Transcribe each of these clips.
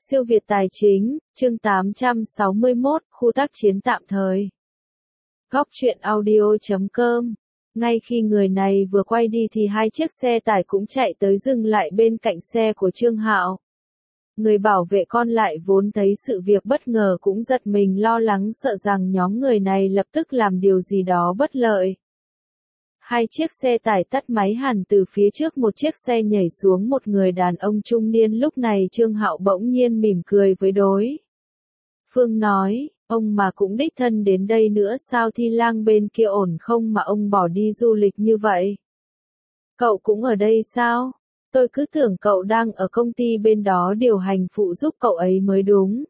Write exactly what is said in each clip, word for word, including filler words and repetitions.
Siêu Việt Tài Chính, chương tám trăm sáu mươi mốt, khu tác chiến tạm thời. Góc truyện audio chấm com. Ngay khi người này vừa quay đi thì hai chiếc xe tải cũng chạy tới dừng lại bên cạnh xe của Trương Hạo. Người bảo vệ con lại vốn thấy sự việc bất ngờ cũng giật mình lo lắng sợ rằng nhóm người này lập tức làm điều gì đó bất lợi. Hai chiếc xe tải tắt máy hẳn từ phía trước một chiếc xe nhảy xuống một người đàn ông trung niên lúc này Trương Hạo bỗng nhiên mỉm cười với đối phương nói, ông mà cũng đích thân đến đây nữa sao Thi Lang bên kia ổn không mà ông bỏ đi du lịch như vậy? Cậu cũng ở đây sao? Tôi cứ tưởng cậu đang ở công ty bên đó điều hành phụ giúp cậu ấy mới đúng.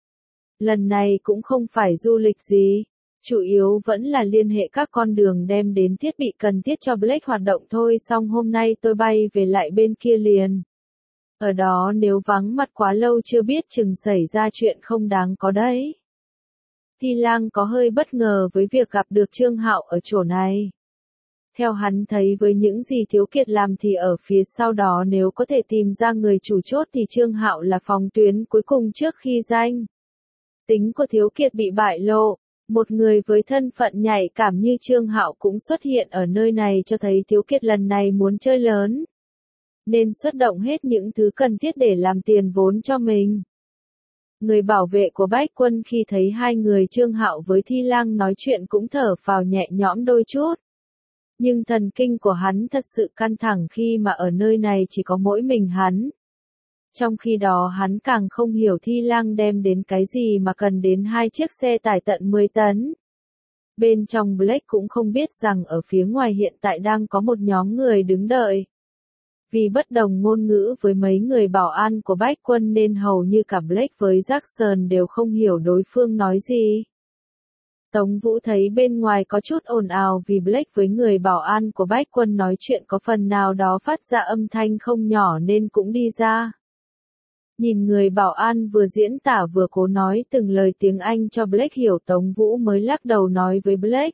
Lần này cũng không phải du lịch gì. Chủ yếu vẫn là liên hệ các con đường đem đến thiết bị cần thiết cho Blake hoạt động thôi xong hôm nay tôi bay về lại bên kia liền. Ở đó nếu vắng mặt quá lâu chưa biết chừng xảy ra chuyện không đáng có đấy. Thi Lang có hơi bất ngờ với việc gặp được Trương Hạo ở chỗ này. Theo hắn thấy với những gì Thiếu Kiệt làm thì ở phía sau đó nếu có thể tìm ra người chủ chốt thì Trương Hạo là phòng tuyến cuối cùng trước khi danh tính của Thiếu Kiệt bị bại lộ. Một người với thân phận nhạy cảm như Trương Hạo cũng xuất hiện ở nơi này cho thấy Thiếu Kiệt lần này muốn chơi lớn. Nên xuất động hết những thứ cần thiết để làm tiền vốn cho mình. Người bảo vệ của Bách Quân khi thấy hai người Trương Hạo với Thi Lang nói chuyện cũng thở phào nhẹ nhõm đôi chút. Nhưng thần kinh của hắn thật sự căng thẳng khi mà ở nơi này chỉ có mỗi mình hắn. Trong khi đó hắn càng không hiểu Thi Lang đem đến cái gì mà cần đến hai chiếc xe tải tận mười tấn. Bên trong Blake cũng không biết rằng ở phía ngoài hiện tại đang có một nhóm người đứng đợi. Vì bất đồng ngôn ngữ với mấy người bảo an của Bách Quân nên hầu như cả Blake với Jackson đều không hiểu đối phương nói gì. Tống Vũ thấy bên ngoài có chút ồn ào vì Blake với người bảo an của Bách Quân nói chuyện có phần nào đó phát ra âm thanh không nhỏ nên cũng đi ra. Nhìn người bảo an vừa diễn tả vừa cố nói từng lời tiếng Anh cho Blake hiểu Tống Vũ mới lắc đầu nói với Blake.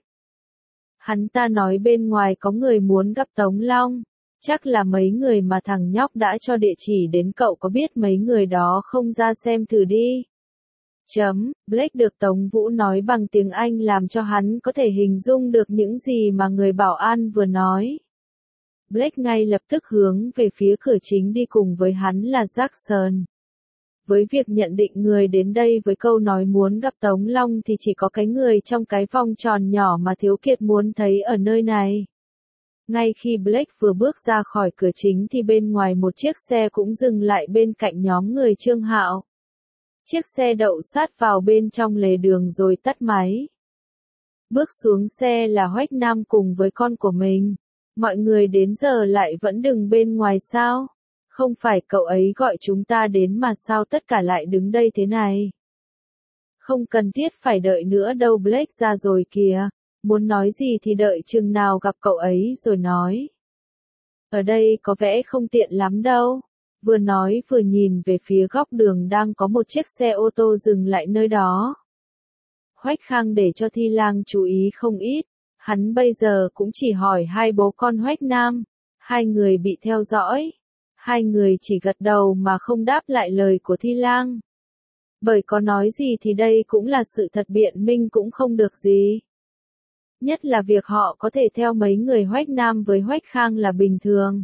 Hắn ta nói bên ngoài có người muốn gặp Tống Long, chắc là mấy người mà thằng nhóc đã cho địa chỉ đến cậu có biết mấy người đó không ra xem thử đi. Chấm, Blake được Tống Vũ nói bằng tiếng Anh làm cho hắn có thể hình dung được những gì mà người bảo an vừa nói. Blake ngay lập tức hướng về phía cửa chính đi cùng với hắn là Jackson. Với việc nhận định người đến đây với câu nói muốn gặp Tống Long thì chỉ có cái người trong cái vòng tròn nhỏ mà Thiếu Kiệt muốn thấy ở nơi này. Ngay khi Blake vừa bước ra khỏi cửa chính thì bên ngoài một chiếc xe cũng dừng lại bên cạnh nhóm người Trương Hạo. Chiếc xe đậu sát vào bên trong lề đường rồi tắt máy. Bước xuống xe là Hoách Nam cùng với con của mình. Mọi người đến giờ lại vẫn đứng bên ngoài sao? Không phải cậu ấy gọi chúng ta đến mà sao tất cả lại đứng đây thế này? Không cần thiết phải đợi nữa đâu Blake ra rồi kìa. Muốn nói gì thì đợi chừng nào gặp cậu ấy rồi nói. Ở đây có vẻ không tiện lắm đâu. Vừa nói vừa nhìn về phía góc đường đang có một chiếc xe ô tô dừng lại nơi đó. Hoách Khang để cho Thi Lang chú ý không ít. Hắn bây giờ cũng chỉ hỏi hai bố con Hoách Nam. Hai người bị theo dõi. Hai người chỉ gật đầu mà không đáp lại lời của Thi Lang. Bởi có nói gì thì đây cũng là sự thật biện minh cũng không được gì. Nhất là việc họ có thể theo mấy người Hoách Nam với Hoách Khang là bình thường.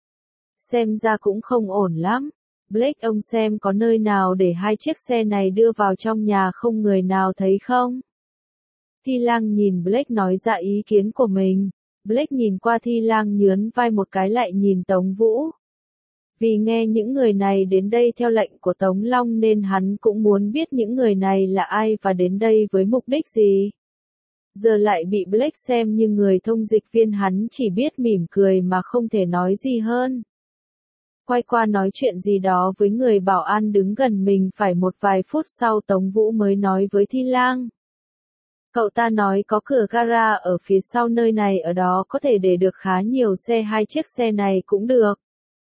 Xem ra cũng không ổn lắm. Blake ông xem có nơi nào để hai chiếc xe này đưa vào trong nhà không người nào thấy không? Thi Lang nhìn Blake nói ra ý kiến của mình. Blake nhìn qua Thi Lang nhướn vai một cái lại nhìn Tống Vũ. Vì nghe những người này đến đây theo lệnh của Tống Long nên hắn cũng muốn biết những người này là ai và đến đây với mục đích gì. Giờ lại bị Blake xem như người thông dịch viên hắn chỉ biết mỉm cười mà không thể nói gì hơn. Quay qua nói chuyện gì đó với người bảo an đứng gần mình phải một vài phút sau Tống Vũ mới nói với Thi Lang. Cậu ta nói có cửa gara ở phía sau nơi này ở đó có thể để được khá nhiều xe hai chiếc xe này cũng được.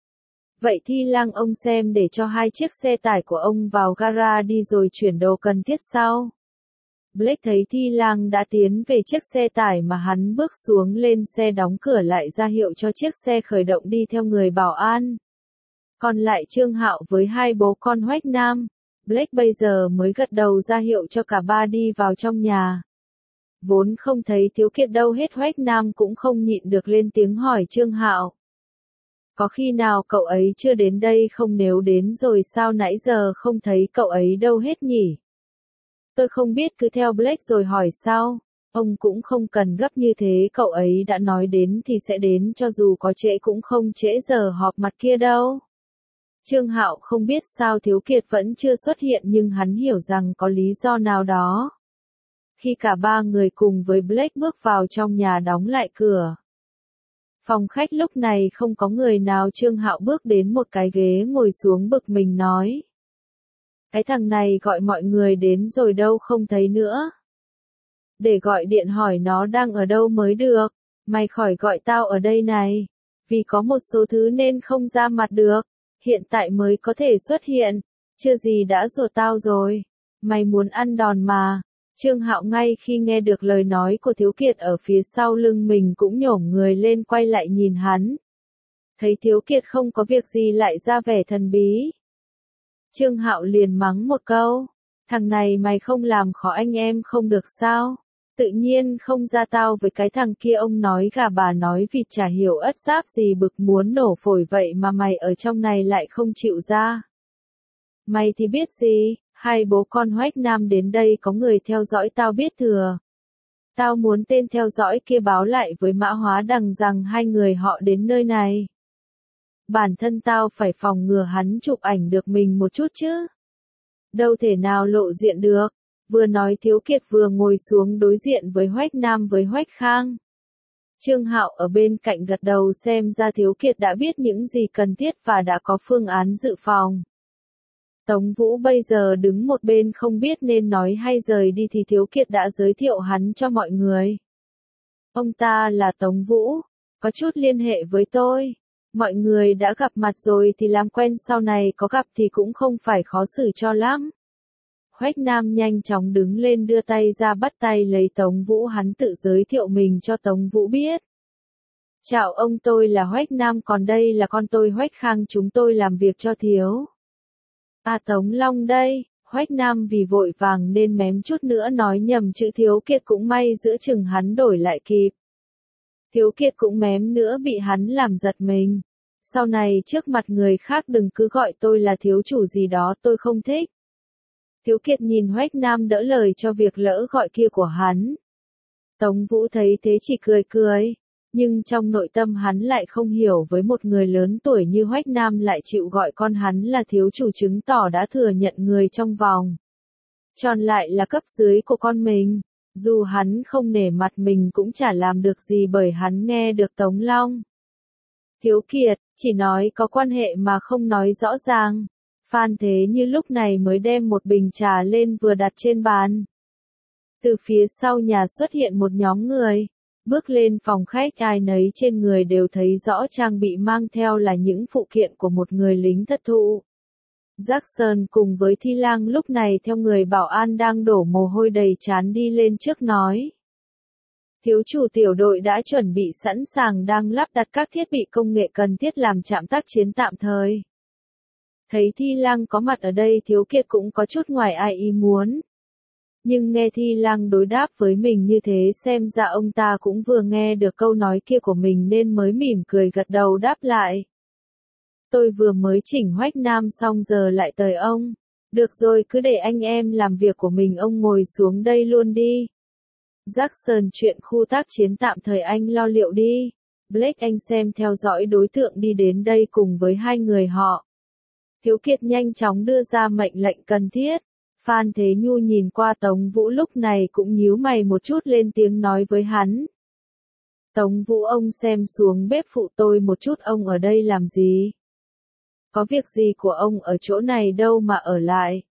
Vậy Thi Lang ông xem để cho hai chiếc xe tải của ông vào gara đi rồi chuyển đồ cần thiết sau. Blake thấy Thi Lang đã tiến về chiếc xe tải mà hắn bước xuống lên xe đóng cửa lại ra hiệu cho chiếc xe khởi động đi theo người bảo an. Còn lại Trương Hạo với hai bố con Hoách Nam, Blake bây giờ mới gật đầu ra hiệu cho cả ba đi vào trong nhà. Vốn không thấy Thiếu Kiệt đâu hết, Hoách Nam cũng không nhịn được lên tiếng hỏi Trương Hạo. Có khi nào cậu ấy chưa đến đây không, nếu đến rồi sao nãy giờ không thấy cậu ấy đâu hết nhỉ? Tôi không biết, cứ theo Blake rồi hỏi sau. Ông cũng không cần gấp như thế, cậu ấy đã nói đến thì sẽ đến, cho dù có trễ cũng không trễ giờ họp mặt kia đâu. Trương Hạo không biết sao Thiếu Kiệt vẫn chưa xuất hiện, nhưng hắn hiểu rằng có lý do nào đó. Khi cả ba người cùng với Blake bước vào trong nhà đóng lại cửa. Phòng khách lúc này không có người nào, Trương Hạo bước đến một cái ghế ngồi xuống bực mình nói. Cái thằng này gọi mọi người đến rồi đâu không thấy nữa. Để gọi điện hỏi nó đang ở đâu mới được, mày khỏi gọi tao ở đây này. Vì có một số thứ nên không ra mặt được, hiện tại mới có thể xuất hiện, chưa gì đã ruột tao rồi. Mày muốn ăn đòn mà. Trương Hạo ngay khi nghe được lời nói của Thiếu Kiệt ở phía sau lưng mình cũng nhổm người lên quay lại nhìn hắn. Thấy Thiếu Kiệt không có việc gì lại ra vẻ thần bí. Trương Hạo liền mắng một câu, thằng này mày không làm khó anh em không được sao? Tự nhiên không ra tao với cái thằng kia, ông nói gà bà nói vịt chả hiểu ất giáp gì, bực muốn nổ phổi vậy mà mày ở trong này lại không chịu ra. Mày thì biết gì, hai bố con Hoách Nam đến đây có người theo dõi tao biết thừa. Tao muốn tên theo dõi kia báo lại với Mã Hóa Đằng rằng hai người họ đến nơi này. Bản thân tao phải phòng ngừa hắn chụp ảnh được mình một chút chứ. Đâu thể nào lộ diện được. Vừa nói Thiếu Kiệt vừa ngồi xuống đối diện với Hoách Nam với Hoách Khang. Trương Hạo ở bên cạnh gật đầu, xem ra Thiếu Kiệt đã biết những gì cần thiết và đã có phương án dự phòng. Tống Vũ bây giờ đứng một bên không biết nên nói hay rời đi thì Thiếu Kiệt đã giới thiệu hắn cho mọi người. Ông ta là Tống Vũ, có chút liên hệ với tôi. Mọi người đã gặp mặt rồi thì làm quen, sau này có gặp thì cũng không phải khó xử cho lắm. Hoách Nam nhanh chóng đứng lên đưa tay ra bắt tay lấy Tống Vũ, hắn tự giới thiệu mình cho Tống Vũ biết. Chào ông, tôi là Hoách Nam, còn đây là con tôi Hoách Khang, chúng tôi làm việc cho Thiếu. À, Tống Long đây. Hoách Nam vì vội vàng nên mém chút nữa nói nhầm chữ Thiếu Kiệt, cũng may giữa chừng hắn đổi lại kịp. Thiếu Kiệt cũng mém nữa bị hắn làm giật mình. Sau này trước mặt người khác đừng cứ gọi tôi là thiếu chủ gì đó, tôi không thích. Thiếu Kiệt nhìn Hoách Nam đỡ lời cho việc lỡ gọi kia của hắn. Tống Vũ thấy thế chỉ cười cười, nhưng trong nội tâm hắn lại không hiểu, với một người lớn tuổi như Hoách Nam lại chịu gọi con hắn là thiếu chủ, chứng tỏ đã thừa nhận người trong vòng tròn lại là cấp dưới của con mình. Dù hắn không nể mặt mình cũng chả làm được gì, bởi hắn nghe được Tống Long. Thiếu Kiệt, chỉ nói có quan hệ mà không nói rõ ràng. Phan Thế Như lúc này mới đem một bình trà lên vừa đặt trên bàn. Từ phía sau nhà xuất hiện một nhóm người. Bước lên phòng khách, ai nấy trên người đều thấy rõ trang bị mang theo là những phụ kiện của một người lính thất thụ. Jackson cùng với Thi Lang lúc này theo người bảo an đang đổ mồ hôi đầy trán đi lên trước nói. Thiếu chủ, tiểu đội đã chuẩn bị sẵn sàng, đang lắp đặt các thiết bị công nghệ cần thiết làm trạm tác chiến tạm thời. Thấy Thi Lang có mặt ở đây, Thiếu Kiệt cũng có chút ngoài ai ý muốn. Nhưng nghe Thi Lang đối đáp với mình như thế, xem ra ông ta cũng vừa nghe được câu nói kia của mình nên mới mỉm cười gật đầu đáp lại. Tôi vừa mới chỉnh Hoách Nam xong giờ lại tới ông. Được rồi, cứ để anh em làm việc của mình, ông ngồi xuống đây luôn đi. Jackson, chuyện khu tác chiến tạm thời anh lo liệu đi. Blake, anh xem theo dõi đối tượng đi đến đây cùng với hai người họ. Thiếu Kiệt nhanh chóng đưa ra mệnh lệnh cần thiết. Phan Thế Nhu nhìn qua Tống Vũ lúc này cũng nhíu mày một chút, lên tiếng nói với hắn. Tống Vũ, ông xem xuống bếp phụ tôi một chút, ông ở đây làm gì? Có việc gì của ông ở chỗ này đâu mà ở lại?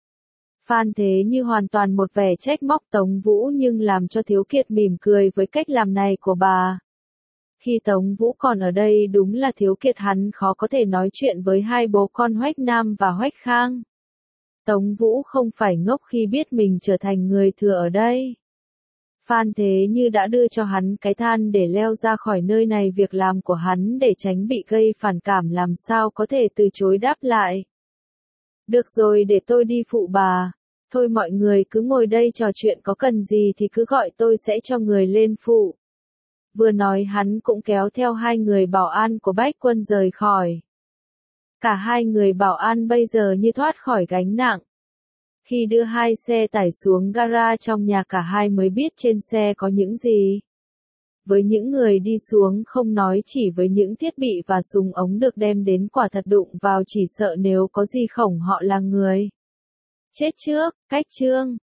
Phan Thế Như hoàn toàn một vẻ trách móc Tống Vũ, nhưng làm cho Thiếu Kiệt mỉm cười với cách làm này của bà. Khi Tống Vũ còn ở đây đúng là Thiếu Kiệt hắn khó có thể nói chuyện với hai bố con Hoách Nam và Hoách Khang. Tống Vũ không phải ngốc khi biết mình trở thành người thừa ở đây. Phan Thế Như đã đưa cho hắn cái than để leo ra khỏi nơi này, việc làm của hắn để tránh bị gây phản cảm làm sao có thể từ chối đáp lại. Được rồi, để tôi đi phụ bà. Thôi mọi người cứ ngồi đây trò chuyện, có cần gì thì cứ gọi tôi sẽ cho người lên phụ. Vừa nói hắn cũng kéo theo hai người bảo an của Bách Quân rời khỏi. Cả hai người bảo an bây giờ như thoát khỏi gánh nặng. Khi đưa hai xe tải xuống gara trong nhà, cả hai mới biết trên xe có những gì. Với những người đi xuống không nói, chỉ với những thiết bị và súng ống được đem đến, quả thật đụng vào chỉ sợ nếu có gì khổng họ là người chết trước. Cách chương